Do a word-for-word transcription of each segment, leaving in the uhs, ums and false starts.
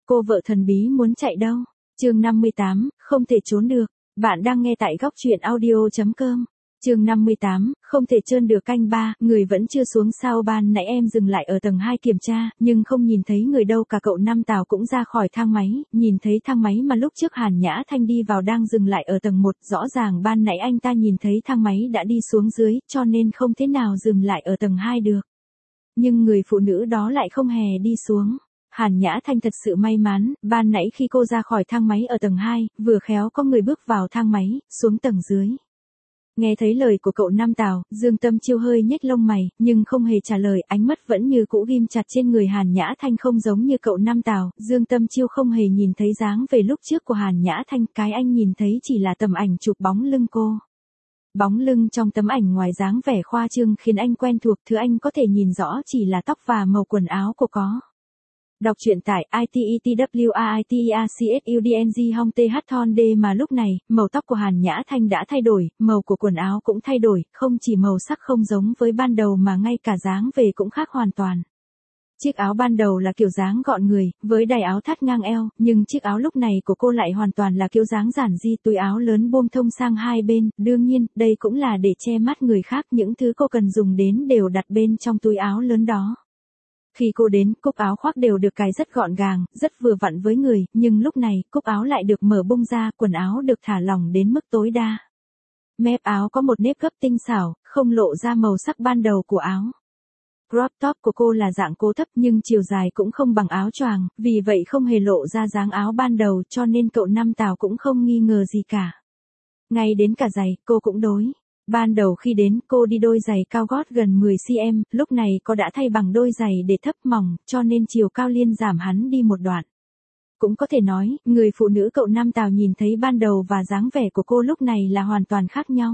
Cô vợ thần bí muốn chạy đâu? Chương năm mươi tám, không thể trốn được. Bạn đang nghe tại góc truyện audio chấm com. Chương năm mươi tám, không thể trơn được canh ba, người vẫn chưa xuống sao ban nãy em dừng lại ở tầng hai kiểm tra, nhưng không nhìn thấy người đâu cả. Cậu Năm Tào cũng ra khỏi thang máy, nhìn thấy thang máy mà lúc trước Hàn Nhã Thanh đi vào đang dừng lại ở tầng một, rõ ràng ban nãy anh ta nhìn thấy thang máy đã đi xuống dưới, cho nên không thể nào dừng lại ở tầng hai được. Nhưng người phụ nữ đó lại không hề đi xuống. Hàn Nhã Thanh thật sự may mắn, ban nãy khi cô ra khỏi thang máy ở tầng hai, vừa khéo có người bước vào thang máy, xuống tầng dưới. Nghe thấy lời của cậu Năm Tào, Dương Tâm Chiêu hơi nhếch lông mày, nhưng không hề trả lời, ánh mắt vẫn như cũ ghim chặt trên người Hàn Nhã Thanh. Không giống như cậu Năm Tào, Dương Tâm Chiêu không hề nhìn thấy dáng về lúc trước của Hàn Nhã Thanh, cái anh nhìn thấy chỉ là tấm ảnh chụp bóng lưng cô. Bóng lưng trong tấm ảnh ngoài dáng vẻ khoa trương khiến anh quen thuộc, thứ anh có thể nhìn rõ chỉ là tóc và màu quần áo cô có. Đọc truyện tại i tê e t w a i t e r c s u d n g hong th thon d. Mà lúc này, màu tóc của Hàn Nhã Thanh đã thay đổi, màu của quần áo cũng thay đổi, không chỉ màu sắc không giống với ban đầu mà ngay cả dáng về cũng khác hoàn toàn. Chiếc áo ban đầu là kiểu dáng gọn người, với đai áo thắt ngang eo, nhưng chiếc áo lúc này của cô lại hoàn toàn là kiểu dáng giản dị, túi áo lớn buông thông sang hai bên, đương nhiên, đây cũng là để che mắt người khác, những thứ cô cần dùng đến đều đặt bên trong túi áo lớn đó. Khi cô đến, cúc áo khoác đều được cài rất gọn gàng, rất vừa vặn với người, nhưng lúc này, cúc áo lại được mở bung ra, quần áo được thả lỏng đến mức tối đa. Mép áo có một nếp gấp tinh xảo, không lộ ra màu sắc ban đầu của áo. Crop top của cô là dạng cố thấp nhưng chiều dài cũng không bằng áo choàng, vì vậy không hề lộ ra dáng áo ban đầu, cho nên cậu Năm Tào cũng không nghi ngờ gì cả. Ngay đến cả giày, cô cũng đối. Ban đầu khi đến, cô đi đôi giày cao gót gần mười xăng-ti-mét, lúc này cô đã thay bằng đôi giày để thấp mỏng, cho nên chiều cao liên giảm hắn đi một đoạn. Cũng có thể nói, người phụ nữ cậu Năm Tào nhìn thấy ban đầu và dáng vẻ của cô lúc này là hoàn toàn khác nhau.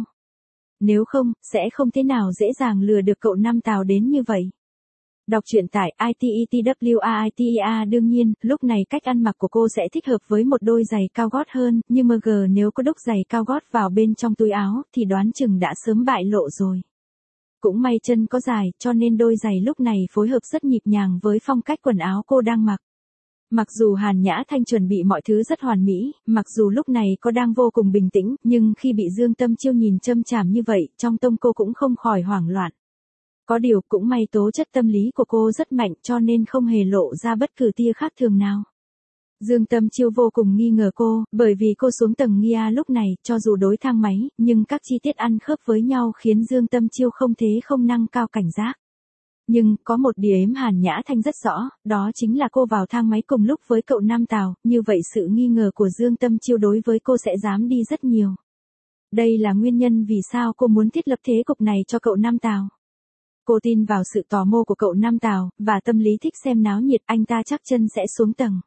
Nếu không, sẽ không thế nào dễ dàng lừa được cậu Năm Tào đến như vậy. Đọc truyện tại i tê e t w a i t e r. Đương nhiên, lúc này cách ăn mặc của cô sẽ thích hợp với một đôi giày cao gót hơn, nhưng mg nếu có đúc giày cao gót vào bên trong túi áo, thì đoán chừng đã sớm bại lộ rồi. Cũng may chân có dài, cho nên đôi giày lúc này phối hợp rất nhịp nhàng với phong cách quần áo cô đang mặc. Mặc dù Hàn Nhã Thanh chuẩn bị mọi thứ rất hoàn mỹ, mặc dù lúc này cô đang vô cùng bình tĩnh, nhưng khi bị Dương Tâm Chiêu nhìn châm chàm như vậy, trong tâm cô cũng không khỏi hoảng loạn. Có điều, cũng may tố chất tâm lý của cô rất mạnh cho nên không hề lộ ra bất cứ tia khác thường nào. Dương Tâm Chiêu vô cùng nghi ngờ cô, bởi vì cô xuống tầng Nghia lúc này, cho dù đối thang máy, nhưng các chi tiết ăn khớp với nhau khiến Dương Tâm Chiêu không thế không nâng cao cảnh giác. Nhưng, có một điểm Hàn Nhã Thanh rất rõ, đó chính là cô vào thang máy cùng lúc với cậu Năm Tào, như vậy sự nghi ngờ của Dương Tâm Chiêu đối với cô sẽ giảm đi rất nhiều. Đây là nguyên nhân vì sao cô muốn thiết lập thế cục này cho cậu Năm Tào. Cô tin vào sự tò mò của cậu Năm Tào, và tâm lý thích xem náo nhiệt, anh ta chắc chân sẽ xuống tầng.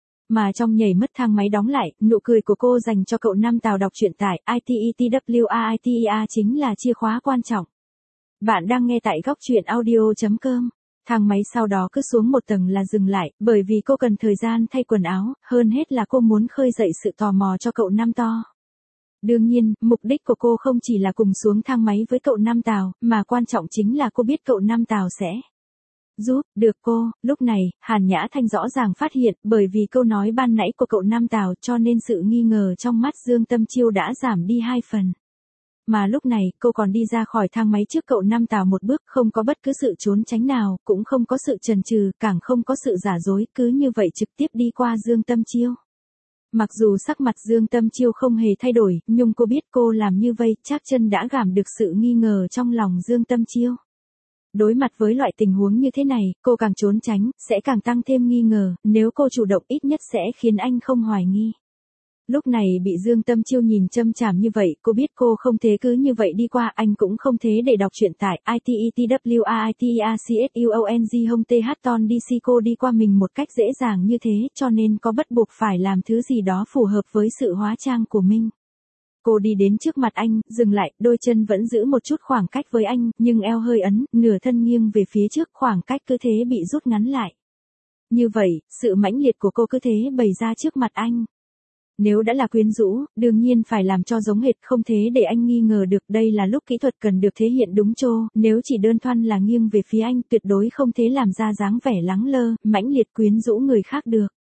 Mà trong nhảy mất thang máy đóng lại, nụ cười của cô dành cho cậu Năm Tào. Đọc truyện tại i tê e t w a i t e r chính là chìa khóa quan trọng. Bạn đang nghe tại góc truyện audio chấm com. Thang máy sau đó cứ xuống một tầng là dừng lại, bởi vì cô cần thời gian thay quần áo, hơn hết là cô muốn khơi dậy sự tò mò cho cậu Năm To. Đương nhiên, mục đích của cô không chỉ là cùng xuống thang máy với cậu Năm Tào, mà quan trọng chính là cô biết cậu Năm Tào sẽ giúp được cô. Lúc này, Hàn Nhã Thanh rõ ràng phát hiện, bởi vì câu nói ban nãy của cậu Năm Tào cho nên sự nghi ngờ trong mắt Dương Tâm Chiêu đã giảm đi hai phần. Mà lúc này, cô còn đi ra khỏi thang máy trước cậu Năm Tào một bước, không có bất cứ sự trốn tránh nào, cũng không có sự chần chừ, càng không có sự giả dối, cứ như vậy trực tiếp đi qua Dương Tâm Chiêu. Mặc dù sắc mặt Dương Tâm Chiêu không hề thay đổi, nhưng cô biết cô làm như vậy chắc chân đã giảm được sự nghi ngờ trong lòng Dương Tâm Chiêu. Đối mặt với loại tình huống như thế này, cô càng trốn tránh, sẽ càng tăng thêm nghi ngờ, nếu cô chủ động ít nhất sẽ khiến anh không hoài nghi. Lúc này bị Dương Tâm Chiêu nhìn châm chàm như vậy, cô biết cô không thể cứ như vậy đi qua, anh cũng không thế để đọc truyện tại i tê e t w a i t e r c s u o n g hong th thon d. Cô đi qua mình một cách dễ dàng như thế, cho nên có bắt buộc phải làm thứ gì đó phù hợp với sự hóa trang của mình. Cô đi đến trước mặt anh, dừng lại, đôi chân vẫn giữ một chút khoảng cách với anh, nhưng eo hơi ấn, nửa thân nghiêng về phía trước, khoảng cách cứ thế bị rút ngắn lại. Như vậy, sự mãnh liệt của cô cứ thế bày ra trước mặt anh. Nếu đã là quyến rũ, đương nhiên phải làm cho giống hệt, không thế để anh nghi ngờ được. Đây là lúc kỹ thuật cần được thể hiện đúng trô, nếu chỉ đơn thuần là nghiêng về phía anh, tuyệt đối không thể làm ra dáng vẻ lắng lơ, mãnh liệt quyến rũ người khác được.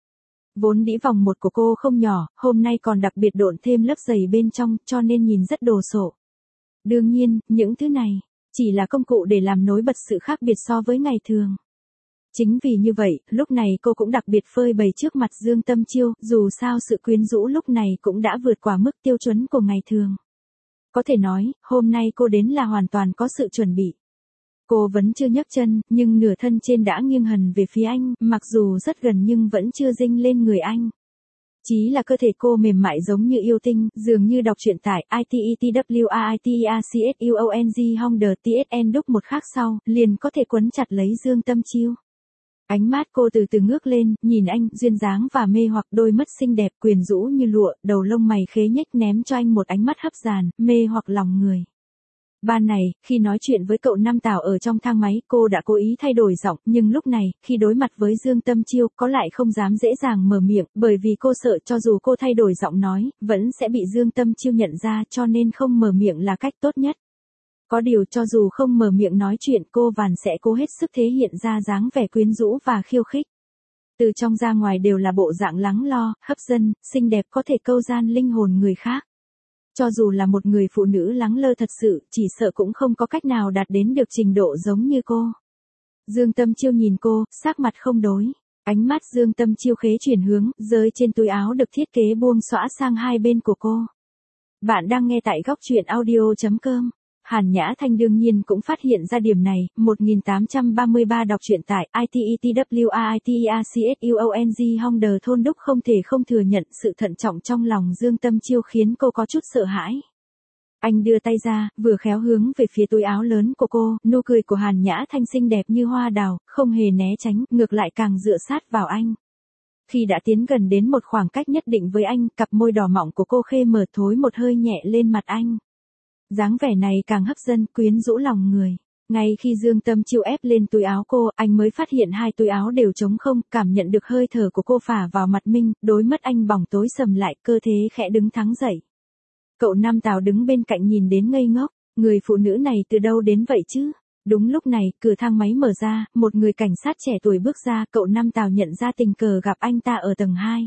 Vốn đĩ vòng một của cô không nhỏ, hôm nay còn đặc biệt độn thêm lớp giày bên trong, cho nên nhìn rất đồ sộ. Đương nhiên, những thứ này chỉ là công cụ để làm nổi bật sự khác biệt so với ngày thường. Chính vì như vậy, lúc này cô cũng đặc biệt phơi bày trước mặt Dương Tâm Chiêu, dù sao sự quyến rũ lúc này cũng đã vượt qua mức tiêu chuẩn của ngày thường. Có thể nói, hôm nay cô đến là hoàn toàn có sự chuẩn bị. Cô vẫn chưa nhấc chân, nhưng nửa thân trên đã nghiêng hẳn về phía anh, mặc dù rất gần nhưng vẫn chưa dinh lên người anh. Chí là cơ thể cô mềm mại giống như yêu tinh, dường như đọc truyện tại i tê e t w a i t e r c s u o n g Honder tê ét en đúc một khắc sau, liền có thể quấn chặt lấy Dương Tâm Chiêu. Ánh mắt cô từ từ ngước lên, nhìn anh, duyên dáng và mê hoặc, đôi mắt xinh đẹp quyến rũ như lụa, đầu lông mày khế nhếch ném cho anh một ánh mắt hấp dàn, mê hoặc lòng người. Ban này, khi nói chuyện với cậu Nam Tảo ở trong thang máy, cô đã cố ý thay đổi giọng, nhưng lúc này, khi đối mặt với Dương Tâm Chiêu, có lại không dám dễ dàng mở miệng, bởi vì cô sợ cho dù cô thay đổi giọng nói, vẫn sẽ bị Dương Tâm Chiêu nhận ra, cho nên không mở miệng là cách tốt nhất. Có điều cho dù không mở miệng nói chuyện, cô Vàn sẽ cố hết sức thể hiện ra dáng vẻ quyến rũ và khiêu khích. Từ trong ra ngoài đều là bộ dạng lắng lo, hấp dẫn, xinh đẹp có thể câu gian linh hồn người khác. Cho dù là một người phụ nữ lắng lơ thật sự, chỉ sợ cũng không có cách nào đạt đến được trình độ giống như cô. Dương Tâm Chiêu nhìn cô, sắc mặt không đối. Ánh mắt Dương Tâm Chiêu khế chuyển hướng, rơi trên túi áo được thiết kế buông xõa sang hai bên của cô. Bạn đang nghe tại góc truyện audio chấm com. Hàn Nhã Thanh đương nhiên cũng phát hiện ra điểm này, một nghìn tám trăm ba mươi ba đọc truyện tại i tê e t w a i t e r c s u o n g Honder thôn đúc không thể không thừa nhận sự thận trọng trong lòng Dương Tâm Chiêu khiến cô có chút sợ hãi. Anh đưa tay ra, vừa khéo hướng về phía túi áo lớn của cô, nụ cười của Hàn Nhã Thanh xinh đẹp như hoa đào, không hề né tránh, ngược lại càng dựa sát vào anh. Khi đã tiến gần đến một khoảng cách nhất định với anh, cặp môi đỏ mọng của cô khê mở thối một hơi nhẹ lên mặt anh. Dáng vẻ này càng hấp dẫn, quyến rũ lòng người. Ngay khi Dương Tâm Chiêu ép lên túi áo cô, anh mới phát hiện hai túi áo đều trống không, cảm nhận được hơi thở của cô phả vào mặt mình, đôi mắt anh bỏng tối sầm lại, cơ thế khẽ đứng thắng dậy. Cậu Nam Tào đứng bên cạnh nhìn đến ngây ngốc, người phụ nữ này từ đâu đến vậy chứ? Đúng lúc này, cửa thang máy mở ra, một người cảnh sát trẻ tuổi bước ra, cậu Nam Tào nhận ra tình cờ gặp anh ta ở tầng hai.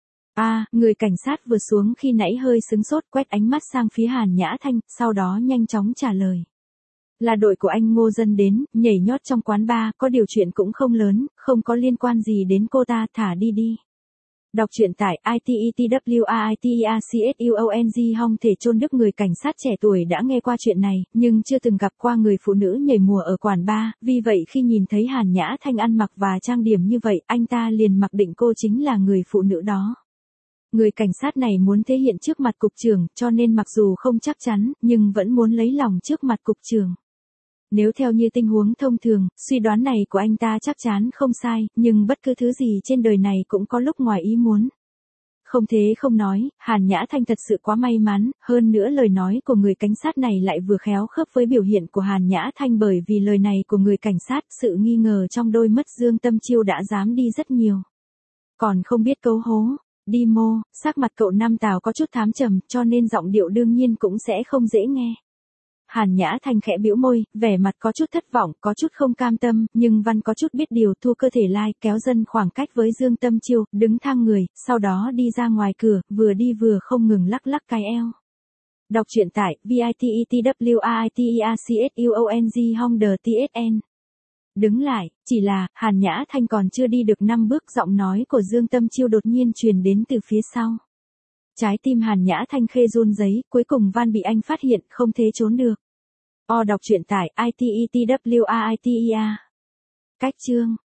À, người cảnh sát vừa xuống khi nãy hơi sững sốt, quét ánh mắt sang phía Hàn Nhã Thanh, sau đó nhanh chóng trả lời. Là đội của anh Ngô Dân đến, nhảy nhót trong quán bar, có điều chuyện cũng không lớn, không có liên quan gì đến cô ta, thả đi đi. Đọc truyện tại i tê e t w a i t e r c s u o n g Hong Thể Chôn Đức. Người cảnh sát trẻ tuổi đã nghe qua chuyện này, nhưng chưa từng gặp qua người phụ nữ nhảy mùa ở quán bar, vì vậy khi nhìn thấy Hàn Nhã Thanh ăn mặc và trang điểm như vậy, anh ta liền mặc định cô chính là người phụ nữ đó. Người cảnh sát này muốn thể hiện trước mặt cục trưởng, cho nên mặc dù không chắc chắn, nhưng vẫn muốn lấy lòng trước mặt cục trưởng. Nếu theo như tình huống thông thường, suy đoán này của anh ta chắc chắn không sai, nhưng bất cứ thứ gì trên đời này cũng có lúc ngoài ý muốn. Không thế không nói, Hàn Nhã Thanh thật sự quá may mắn, hơn nữa lời nói của người cảnh sát này lại vừa khéo khớp với biểu hiện của Hàn Nhã Thanh, bởi vì lời này của người cảnh sát, sự nghi ngờ trong đôi mắt Dương Tâm Chiêu đã dám đi rất nhiều. Còn không biết cấu hố. Đi mô, sắc mặt cậu Nam Tào có chút thám trầm, cho nên giọng điệu đương nhiên cũng sẽ không dễ nghe. Hàn Nhã Thanh khẽ bĩu môi, vẻ mặt có chút thất vọng, có chút không cam tâm, nhưng văn có chút biết điều, thu cơ thể lai, kéo dần khoảng cách với Dương Tâm Chiêu, đứng thang người, sau đó đi ra ngoài cửa, vừa đi vừa không ngừng lắc lắc cái eo. Đọc truyện tại v i t e t w a i t e r c s u o n g Honder tê ét en. Đứng lại, chỉ là, Hàn Nhã Thanh còn chưa đi được năm bước, giọng nói của Dương Tâm Chiêu đột nhiên truyền đến từ phía sau. Trái tim Hàn Nhã Thanh khê run rẩy, cuối cùng van bị anh phát hiện, không thể trốn được. O đọc truyện tại i tê e t w a i t e r. Cách chương